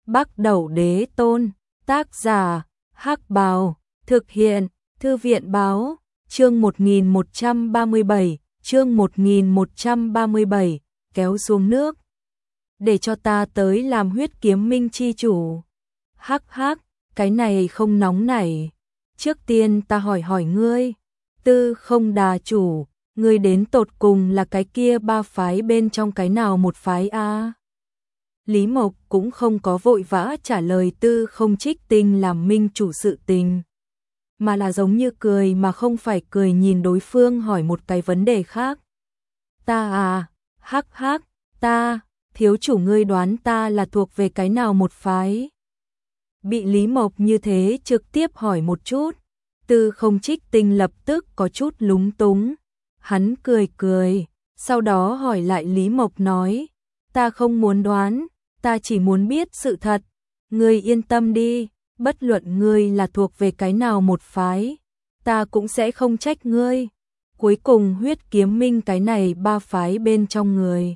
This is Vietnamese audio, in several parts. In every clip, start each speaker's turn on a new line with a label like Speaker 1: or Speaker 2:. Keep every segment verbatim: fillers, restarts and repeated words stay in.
Speaker 1: Bắc Đẩu Đế Tôn, tác giả, Hắc Bào, thực hiện, Thư viện Báo, chương một nghìn một trăm ba mươi bảy, chương một nghìn một trăm ba mươi bảy, kéo xuống nước. Để cho ta tới làm huyết kiếm minh chi chủ. Hắc hắc, cái này không nóng nảy. Trước tiên ta hỏi hỏi ngươi, Tư Không Đà chủ, ngươi đến tột cùng là cái kia ba phái bên trong cái nào một phái a? Lý Mộc cũng không có vội vã trả lời Tư Không Trích Tinh làm minh chủ sự tình, mà là giống như cười mà không phải cười nhìn đối phương hỏi một cái vấn đề khác. Ta à, hắc hắc, ta, thiếu chủ ngươi đoán ta là thuộc về cái nào một phái? Bị Lý Mộc như thế trực tiếp hỏi một chút, Tư Không Trích Tinh lập tức có chút lúng túng. Hắn cười cười, sau đó hỏi lại Lý Mộc nói, ta không muốn đoán, ta chỉ muốn biết sự thật. Ngươi yên tâm đi, bất luận ngươi là thuộc về cái nào một phái, ta cũng sẽ không trách ngươi. Cuối cùng huyết kiếm minh cái này ba phái bên trong người,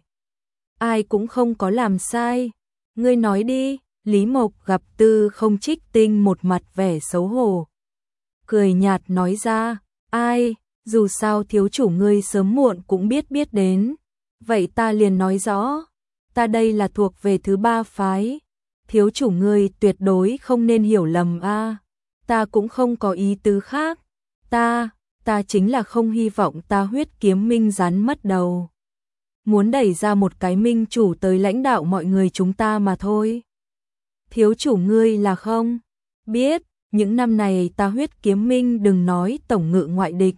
Speaker 1: ai cũng không có làm sai. Ngươi nói đi. Lý Mộc gặp Tư Không Trích Tinh một mặt vẻ xấu hổ, cười nhạt nói ra, ai, dù sao thiếu chủ ngươi sớm muộn cũng biết biết đến. Vậy ta liền nói rõ, ta đây là thuộc về thứ ba phái. Thiếu chủ ngươi tuyệt đối không nên hiểu lầm a, ta cũng không có ý tứ khác. Ta, ta chính là không hy vọng ta huyết kiếm minh rắn mất đầu, muốn đẩy ra một cái minh chủ tới lãnh đạo mọi người chúng ta mà thôi. Thiếu chủ ngươi là không biết, những năm này ta huyết kiếm minh đừng nói tổng ngự ngoại địch,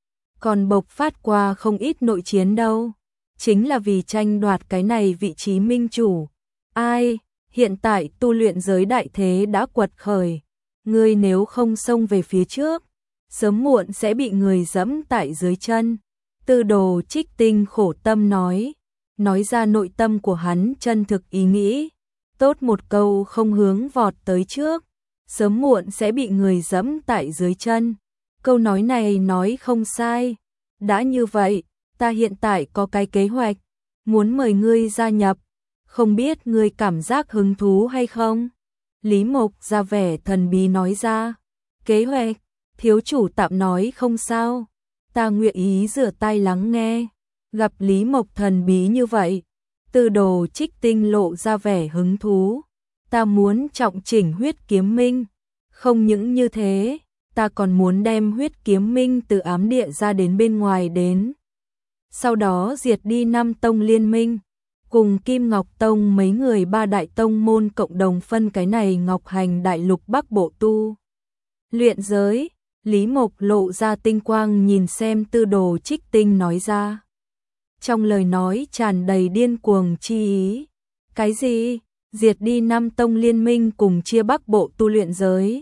Speaker 1: còn bộc phát qua không ít nội chiến đâu, chính là vì tranh đoạt cái này vị trí minh chủ. Ai, hiện tại tu luyện giới đại thế đã quật khởi, ngươi nếu không xông về phía trước, sớm muộn sẽ bị người dẫm tại dưới chân. Tư Đồ Trích Tinh khổ tâm nói, nói ra nội tâm của hắn chân thực ý nghĩ. Tốt một câu không hướng vọt tới trước, sớm muộn sẽ bị người dẫm tại dưới chân. Câu nói này nói không sai. Đã như vậy, ta hiện tại có cái kế hoạch, muốn mời ngươi gia nhập, không biết ngươi cảm giác hứng thú hay không? Lý Mộc ra vẻ thần bí nói ra, kế hoạch, thiếu chủ tạm nói không sao, ta nguyện ý rửa tay lắng nghe. Gặp Lý Mộc thần bí như vậy, Tư Đồ Trích Tinh lộ ra vẻ hứng thú. Ta muốn trọng chỉnh huyết kiếm minh, không những như thế, ta còn muốn đem huyết kiếm minh từ ám địa ra đến bên ngoài đến. Sau đó diệt đi năm tông liên minh, cùng Kim Ngọc Tông mấy người ba đại tông môn cộng đồng phân cái này Ngọc Hành đại lục Bắc Bộ tu luyện giới. Lý Mộc lộ ra tinh quang nhìn xem Tư Đồ Trích Tinh nói ra, trong lời nói tràn đầy điên cuồng chi ý. Cái gì? Diệt đi năm tông liên minh cùng chia Bắc Bộ tu luyện giới?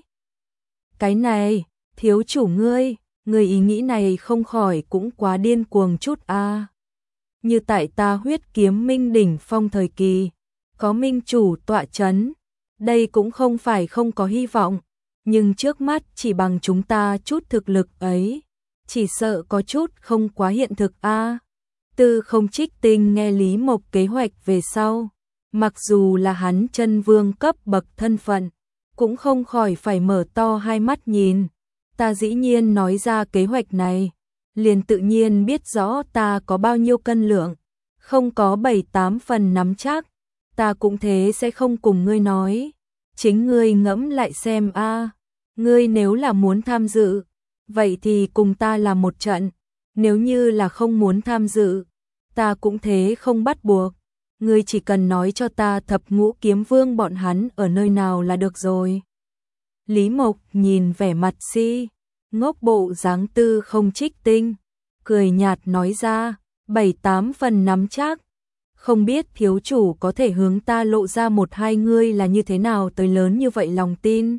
Speaker 1: Cái này, thiếu chủ ngươi, người ý nghĩ này không khỏi cũng quá điên cuồng chút a. À. Như tại ta huyết kiếm minh đỉnh phong thời kỳ, có minh chủ tọa chấn, đây cũng không phải không có hy vọng, nhưng trước mắt chỉ bằng chúng ta chút thực lực ấy, chỉ sợ có chút không quá hiện thực a. À. Tư Không Trích Tinh nghe Lý Mộc kế hoạch về sau, mặc dù là hắn chân vương cấp bậc thân phận, cũng không khỏi phải mở to hai mắt nhìn. Ta dĩ nhiên nói ra kế hoạch này, liền tự nhiên biết rõ ta có bao nhiêu cân lượng, không có bảy tám phần nắm chắc, ta cũng thế sẽ không cùng ngươi nói. Chính ngươi ngẫm lại xem a, à, ngươi nếu là muốn tham dự, vậy thì cùng ta làm một trận. Nếu như là không muốn tham dự, ta cũng thế không bắt buộc. Ngươi chỉ cần nói cho ta thập ngũ kiếm vương bọn hắn ở nơi nào là được rồi. Lý Mộc nhìn vẻ mặt si ngốc bộ dáng Tư Không Trích Tinh, cười nhạt nói ra, bảy tám phần nắm chắc. Không biết thiếu chủ có thể hướng ta lộ ra một hai ngươi là như thế nào tới lớn như vậy lòng tin.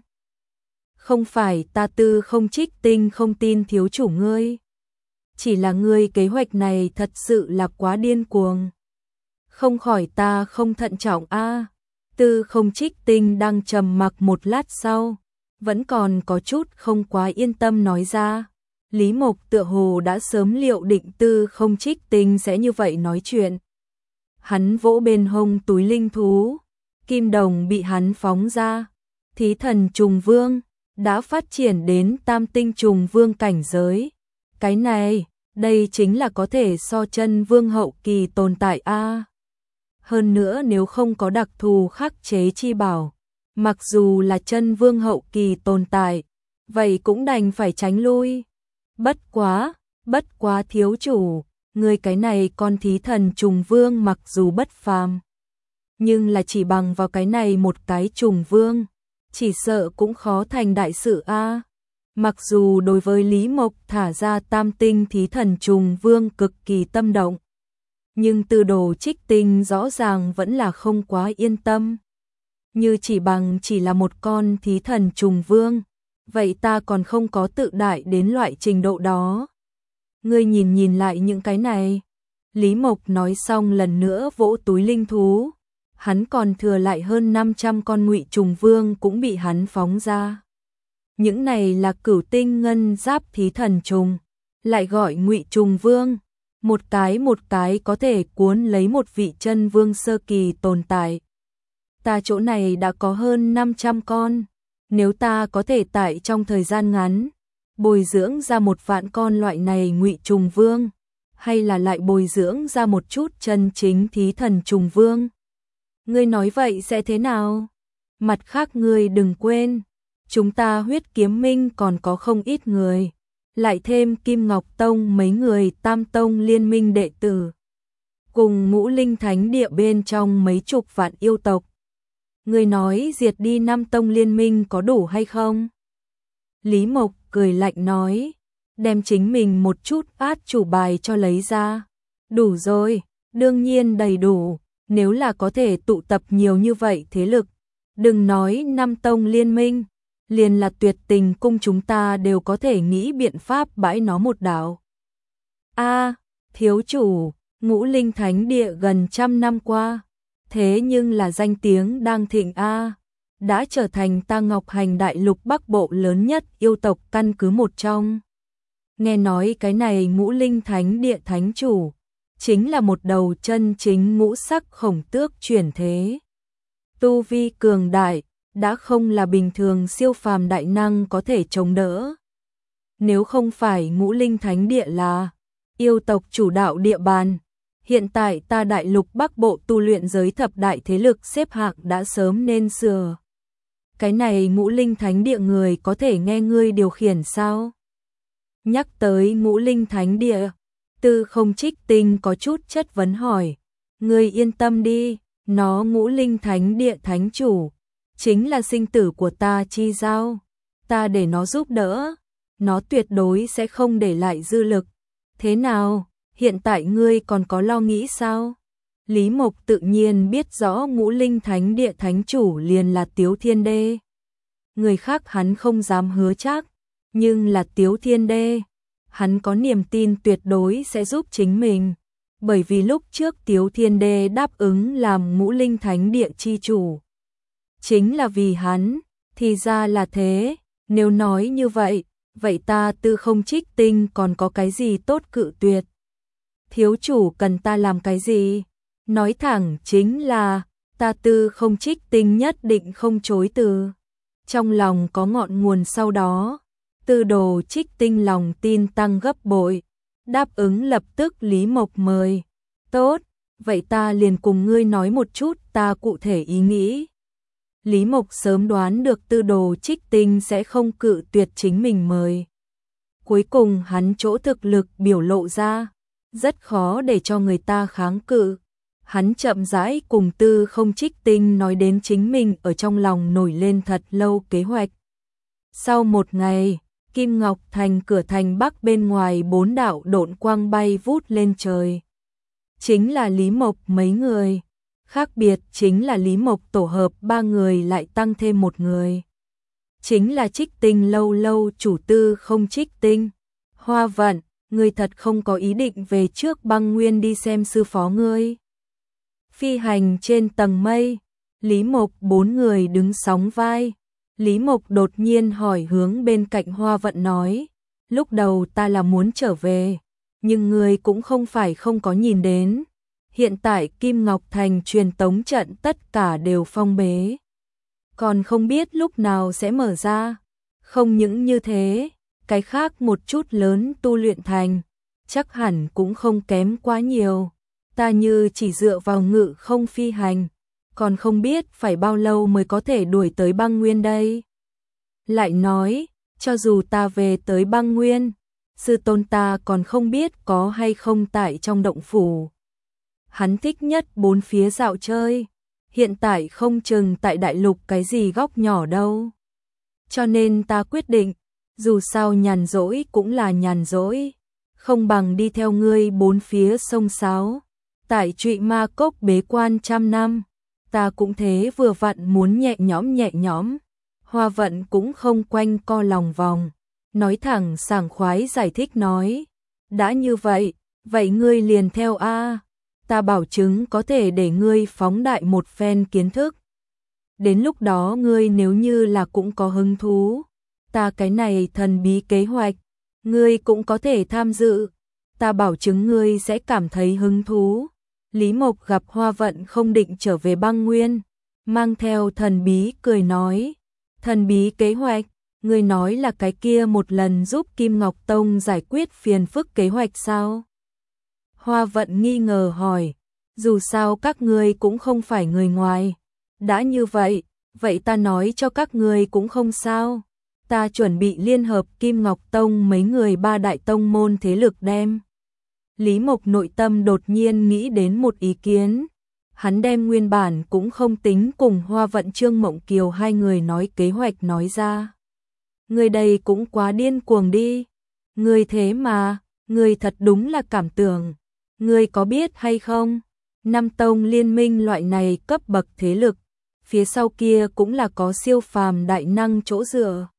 Speaker 1: Không phải ta Tư Không Trích Tinh không tin thiếu chủ ngươi, chỉ là ngươi kế hoạch này thật sự là quá điên cuồng. Không khỏi ta không thận trọng a. À. Tư Không Trích Tinh đang trầm mặc một lát sau, vẫn còn có chút không quá yên tâm nói ra. Lý Mộc tựa hồ đã sớm liệu định Tư Không Trích Tinh sẽ như vậy nói chuyện. Hắn vỗ bên hông túi linh thú, kim đồng bị hắn phóng ra, thí thần trùng vương, đã phát triển đến tam tinh trùng vương cảnh giới. Cái này, đây chính là có thể so chân vương hậu kỳ tồn tại a. Hơn nữa nếu không có đặc thù khắc chế chi bảo, mặc dù là chân vương hậu kỳ tồn tại, vậy cũng đành phải tránh lui. Bất quá, bất quá thiếu chủ, người cái này con thí thần trùng vương mặc dù bất phàm, nhưng là chỉ bằng vào cái này một cái trùng vương, chỉ sợ cũng khó thành đại sự a. Mặc dù đối với Lý Mộc thả ra tam tinh thí thần trùng vương cực kỳ tâm động, nhưng Tư Đồ Trích Tinh rõ ràng vẫn là không quá yên tâm. Như chỉ bằng chỉ là một con thí thần trùng vương, vậy ta còn không có tự đại đến loại trình độ đó. Ngươi nhìn nhìn lại những cái này. Lý Mộc nói xong lần nữa vỗ túi linh thú. Hắn còn thừa lại hơn năm trăm con ngụy trùng vương cũng bị hắn phóng ra. Những này là cửu tinh ngân giáp thí thần trùng, lại gọi ngụy trùng vương. Một cái một cái có thể cuốn lấy một vị chân vương sơ kỳ tồn tại. Ta chỗ này đã có hơn năm trăm con. Nếu ta có thể tại trong thời gian ngắn bồi dưỡng ra một vạn con loại này ngụy trùng vương, hay là lại bồi dưỡng ra một chút chân chính thí thần trùng vương, ngươi nói vậy sẽ thế nào? Mặt khác ngươi đừng quên, chúng ta Huyết Kiếm Minh còn có không ít người, lại thêm Kim Ngọc Tông mấy người Tam Tông liên minh đệ tử, cùng Ngũ Linh Thánh Địa bên trong mấy chục vạn yêu tộc. Ngươi nói diệt đi năm tông liên minh có đủ hay không? Lý Mộc cười lạnh nói, đem chính mình một chút át chủ bài cho lấy ra. Đủ rồi, đương nhiên đầy đủ, nếu là có thể tụ tập nhiều như vậy thế lực, đừng nói năm tông liên minh, liền là Tuyệt Tình cung chúng ta đều có thể nghĩ biện pháp bãi nó một đảo. A, thiếu chủ, Ngũ Linh Thánh Địa gần trăm năm qua, thế nhưng là danh tiếng đang thịnh a, đã trở thành ta Ngọc Hành Đại Lục Bắc Bộ lớn nhất yêu tộc căn cứ một trong. Nghe nói cái này Ngũ Linh Thánh Địa thánh chủ chính là một đầu chân chính ngũ sắc khổng tước chuyển thế. Tu vi cường đại, đã không là bình thường siêu phàm đại năng có thể chống đỡ. Nếu không phải Ngũ Linh Thánh Địa là yêu tộc chủ đạo địa bàn, hiện tại ta Đại Lục Bắc Bộ tu luyện giới thập đại thế lực xếp hạng đã sớm nên sửa. Cái này Ngũ Linh Thánh Địa người có thể nghe ngươi điều khiển sao? Nhắc tới Ngũ Linh Thánh Địa, Tư Không Trích Tinh có chút chất vấn hỏi. Ngươi yên tâm đi, nó Ngũ Linh Thánh Địa thánh chủ, chính là sinh tử của ta chi giao. Ta để nó giúp đỡ, nó tuyệt đối sẽ không để lại dư lực. Thế nào, hiện tại ngươi còn có lo nghĩ sao? Lý Mộc tự nhiên biết rõ Ngũ Linh Thánh Địa thánh chủ liền là Tiếu Thiên Đê. Người khác hắn không dám hứa chắc, nhưng là Tiếu Thiên Đê, hắn có niềm tin tuyệt đối sẽ giúp chính mình. Bởi vì lúc trước Tiếu Thiên Đê đáp ứng làm Ngũ Linh Thánh Địa chi chủ, chính là vì hắn, thì ra là thế. Nếu nói như vậy, vậy ta Tư Không Trích Tinh còn có cái gì tốt cự tuyệt? Thiếu chủ cần ta làm cái gì? Nói thẳng chính là, ta Tư Không Trích Tinh nhất định không chối từ. Trong lòng có ngọn nguồn sau đó, Tư Đồ Trích Tinh lòng tin tăng gấp bội, đáp ứng lập tức Lý Mộc mời. Tốt, vậy ta liền cùng ngươi nói một chút ta cụ thể ý nghĩ. Lý Mộc sớm đoán được Tư Đồ Trích Tinh sẽ không cự tuyệt chính mình mời. Cuối cùng hắn chỗ thực lực biểu lộ ra, rất khó để cho người ta kháng cự. Hắn chậm rãi cùng Tư Không Trích Tinh nói đến chính mình ở trong lòng nổi lên thật lâu kế hoạch. Sau một ngày, Kim Ngọc Thành cửa thành bắc bên ngoài bốn đạo độn quang bay vút lên trời. Chính là Lý Mộc mấy người. Khác biệt chính là Lý Mộc tổ hợp ba người lại tăng thêm một người. Chính là Trích Tinh lâu lâu chủ Tư Không Trích Tinh. Hoa Vận, ngươi thật không có ý định về trước Băng Nguyên đi xem sư phó ngươi? Phi hành trên tầng mây, Lý Mộc bốn người đứng sóng vai. Lý Mộc đột nhiên hỏi hướng bên cạnh Hoa Vận nói, lúc đầu ta là muốn trở về, nhưng ngươi cũng không phải không có nhìn đến. Hiện tại Kim Ngọc Thành truyền tống trận tất cả đều phong bế. Còn không biết lúc nào sẽ mở ra. Không những như thế, cái khác một chút lớn tu luyện thành, chắc hẳn cũng không kém quá nhiều. Ta như chỉ dựa vào ngự không phi hành, còn không biết phải bao lâu mới có thể đuổi tới băng nguyên đây. Lại nói, cho dù ta về tới băng nguyên, sư tôn ta còn không biết có hay không tại trong động phủ. Hắn thích nhất bốn phía dạo chơi, hiện tại không chừng tại đại lục cái gì góc nhỏ đâu. Cho nên ta quyết định, dù sao nhàn rỗi cũng là nhàn rỗi, không bằng đi theo ngươi bốn phía sông sáo. Tại Trụy Ma Cốc bế quan trăm năm, ta cũng thế vừa vặn muốn nhẹ nhõm nhẹ nhõm. Hoa Vận cũng không quanh co lòng vòng, nói thẳng sảng khoái giải thích nói, đã như vậy, vậy ngươi liền theo a, ta bảo chứng có thể để ngươi phóng đại một phen kiến thức. Đến lúc đó ngươi nếu như là cũng có hứng thú, ta cái này thần bí kế hoạch, ngươi cũng có thể tham dự, ta bảo chứng ngươi sẽ cảm thấy hứng thú. Lý Mộc gặp Hoa Vận không định trở về băng nguyên, mang theo thần bí cười nói, thần bí kế hoạch, ngươi nói là cái kia một lần giúp Kim Ngọc Tông giải quyết phiền phức kế hoạch sao? Hoa Vận nghi ngờ hỏi, dù sao các ngươi cũng không phải người ngoài, đã như vậy, vậy ta nói cho các ngươi cũng không sao, ta chuẩn bị liên hợp Kim Ngọc Tông mấy người ba đại tông môn thế lực đem. Lý Mộc nội tâm đột nhiên nghĩ đến một ý kiến, hắn đem nguyên bản cũng không tính cùng Hoa Vận Trương Mộng Kiều hai người nói kế hoạch nói ra. Người đây cũng quá điên cuồng đi, người thế mà, người thật đúng là cảm tưởng, người có biết hay không, năm tông liên minh loại này cấp bậc thế lực, phía sau kia cũng là có siêu phàm đại năng chỗ dựa.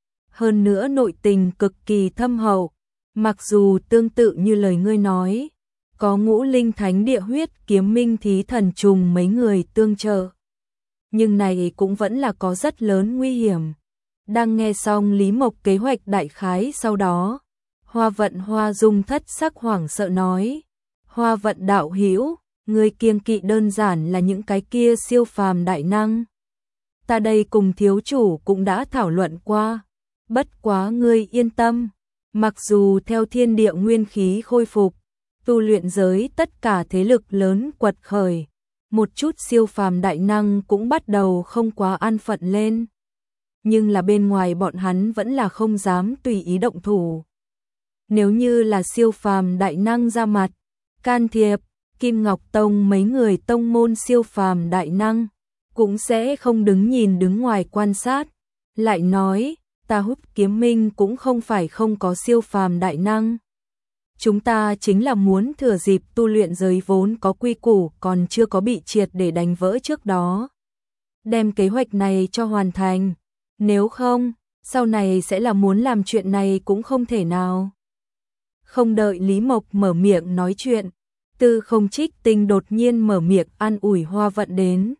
Speaker 1: Hơn nữa nội tình cực kỳ thâm hậu, mặc dù tương tự như lời ngươi nói, có ngũ linh thánh địa huyết kiếm minh thí thần trùng mấy người tương trợ. Nhưng này cũng vẫn là có rất lớn nguy hiểm. Đang nghe xong Lý Mộc kế hoạch đại khái sau đó, Hoa Vận Hoa Dung thất sắc hoảng sợ nói, Hoa Vận đạo hữu, ngươi kiêng kỵ đơn giản là những cái kia siêu phàm đại năng. Ta đây cùng thiếu chủ cũng đã thảo luận qua, bất quá ngươi yên tâm, mặc dù theo thiên địa nguyên khí khôi phục, tu luyện giới tất cả thế lực lớn quật khởi, một chút siêu phàm đại năng cũng bắt đầu không quá an phận lên. Nhưng là bên ngoài bọn hắn vẫn là không dám tùy ý động thủ. Nếu như là siêu phàm đại năng ra mặt, can thiệp, Kim Ngọc Tông mấy người tông môn siêu phàm đại năng, cũng sẽ không đứng nhìn đứng ngoài quan sát. Lại nói, ta Hút Kiếm Minh cũng không phải không có siêu phàm đại năng. Chúng ta chính là muốn thừa dịp tu luyện giới vốn có quy củ còn chưa có bị triệt để đánh vỡ trước đó. Đem kế hoạch này cho hoàn thành, nếu không, sau này sẽ là muốn làm chuyện này cũng không thể nào. Không đợi Lý Mộc mở miệng nói chuyện, Tư Không Trích Tinh đột nhiên mở miệng an ủi Hoa Vận đến.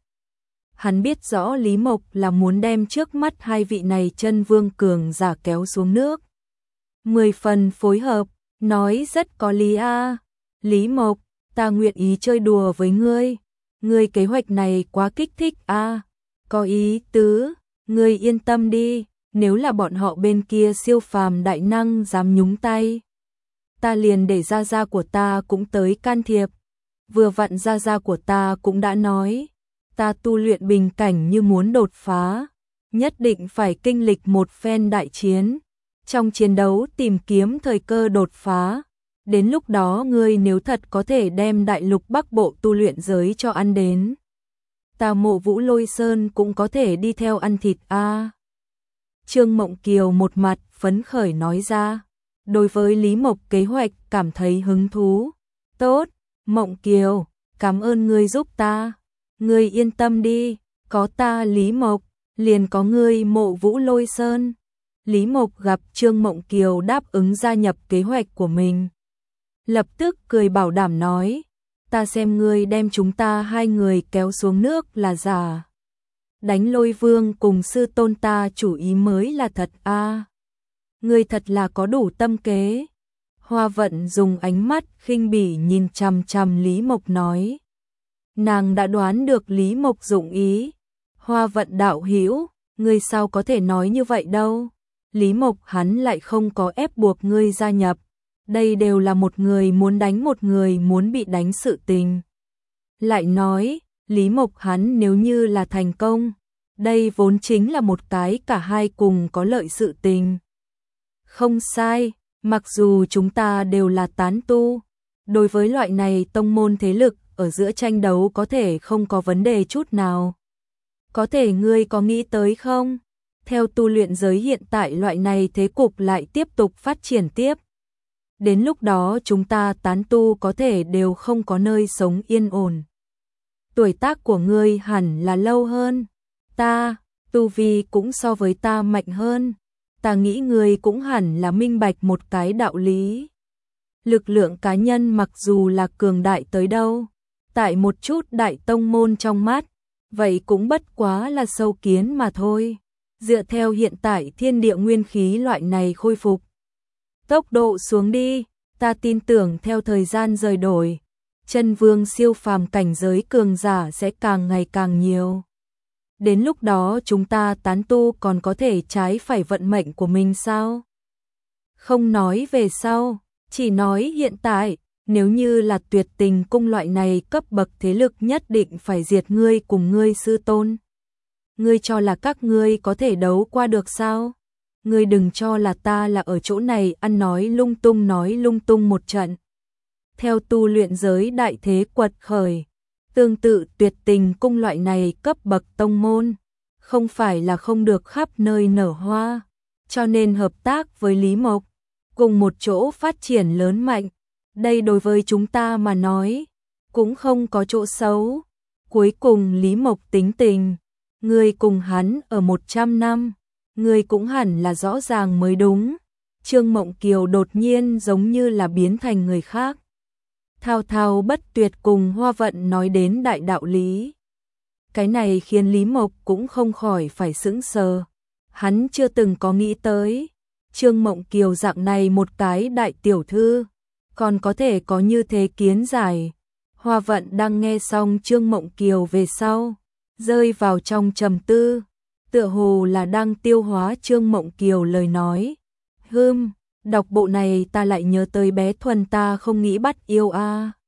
Speaker 1: Hắn biết rõ Lý Mộc là muốn đem trước mắt hai vị này chân vương cường giả kéo xuống nước. Mười phần phối hợp, nói rất có lý a. Lý Mộc, ta nguyện ý chơi đùa với ngươi. Ngươi kế hoạch này quá kích thích a. Có ý tứ, ngươi yên tâm đi, nếu là bọn họ bên kia siêu phàm đại năng dám nhúng tay, ta liền để gia gia của ta cũng tới can thiệp. Vừa vặn gia gia của ta cũng đã nói, ta tu luyện bình cảnh như muốn đột phá, nhất định phải kinh lịch một phen đại chiến, trong chiến đấu tìm kiếm thời cơ đột phá. Đến lúc đó ngươi nếu thật có thể đem đại lục Bắc Bộ tu luyện giới cho ăn đến, ta Mộ Vũ Lôi Sơn cũng có thể đi theo ăn thịt a. Trương Mộng Kiều một mặt phấn khởi nói ra, đối với Lý Mộc kế hoạch cảm thấy hứng thú. Tốt, Mộng Kiều, cảm ơn ngươi giúp ta. Ngươi yên tâm đi, có ta Lý Mộc, liền có ngươi Mộ Vũ Lôi Sơn. Lý Mộc gặp Trương Mộng Kiều đáp ứng gia nhập kế hoạch của mình, lập tức cười bảo đảm nói, ta xem ngươi đem chúng ta hai người kéo xuống nước là giả. Đánh Lôi Vương cùng sư tôn ta chủ ý mới là thật a. Ngươi thật là có đủ tâm kế. Hoa Vận dùng ánh mắt khinh bỉ nhìn chằm chằm Lý Mộc nói. Nàng đã đoán được Lý Mộc dụng ý. Hoa Vận đạo hữu, ngươi sao có thể nói như vậy đâu? Lý Mộc hắn lại không có ép buộc ngươi gia nhập. Đây đều là một người muốn đánh một người muốn bị đánh sự tình. Lại nói, Lý Mộc hắn nếu như là thành công, đây vốn chính là một cái cả hai cùng có lợi sự tình. Không sai, mặc dù chúng ta đều là tán tu, đối với loại này tông môn thế lực ở giữa tranh đấu có thể không có vấn đề chút nào. Có thể ngươi có nghĩ tới không? Theo tu luyện giới hiện tại loại này thế cục lại tiếp tục phát triển tiếp. Đến lúc đó chúng ta tán tu có thể đều không có nơi sống yên ổn. Tuổi tác của ngươi hẳn là lâu hơn. Ta, tu vi cũng so với ta mạnh hơn. Ta nghĩ ngươi cũng hẳn là minh bạch một cái đạo lý. Lực lượng cá nhân mặc dù là cường đại tới đâu, tại một chút đại tông môn trong mắt, vậy cũng bất quá là sâu kiến mà thôi. Dựa theo hiện tại thiên địa nguyên khí loại này khôi phục tốc độ xuống đi, ta tin tưởng theo thời gian rời đổi, chân vương siêu phàm cảnh giới cường giả sẽ càng ngày càng nhiều. Đến lúc đó chúng ta tán tu còn có thể trái phải vận mệnh của mình sao? Không nói về sau, chỉ nói hiện tại, nếu như là Tuyệt Tình cung loại này cấp bậc thế lực nhất định phải diệt ngươi cùng ngươi sư tôn. Ngươi cho là các ngươi có thể đấu qua được sao? Ngươi đừng cho là ta là ở chỗ này ăn nói lung tung nói lung tung một trận. Theo tu luyện giới đại thế quật khởi, tương tự Tuyệt Tình cung loại này cấp bậc tông môn, không phải là không được khắp nơi nở hoa, cho nên hợp tác với Lý Mộc, cùng một chỗ phát triển lớn mạnh. Đây đối với chúng ta mà nói, cũng không có chỗ xấu. Cuối cùng Lý Mộc tính tình, ngươi cùng hắn ở một trăm năm, ngươi cũng hẳn là rõ ràng mới đúng. Trương Mộng Kiều đột nhiên giống như là biến thành người khác. Thao thao bất tuyệt cùng Hoa Vận nói đến đại đạo lý. Cái này khiến Lý Mộc cũng không khỏi phải sững sờ. Hắn chưa từng có nghĩ tới, Trương Mộng Kiều dạng này một cái đại tiểu thư, còn có thể có như thế kiến giải. Hoa Vận đang nghe xong Trương Mộng Kiều về sau, rơi vào trong trầm tư, tựa hồ là đang tiêu hóa Trương Mộng Kiều lời nói. Hừm, đọc bộ này ta lại nhớ tới bé Thuần ta không nghĩ bắt yêu a.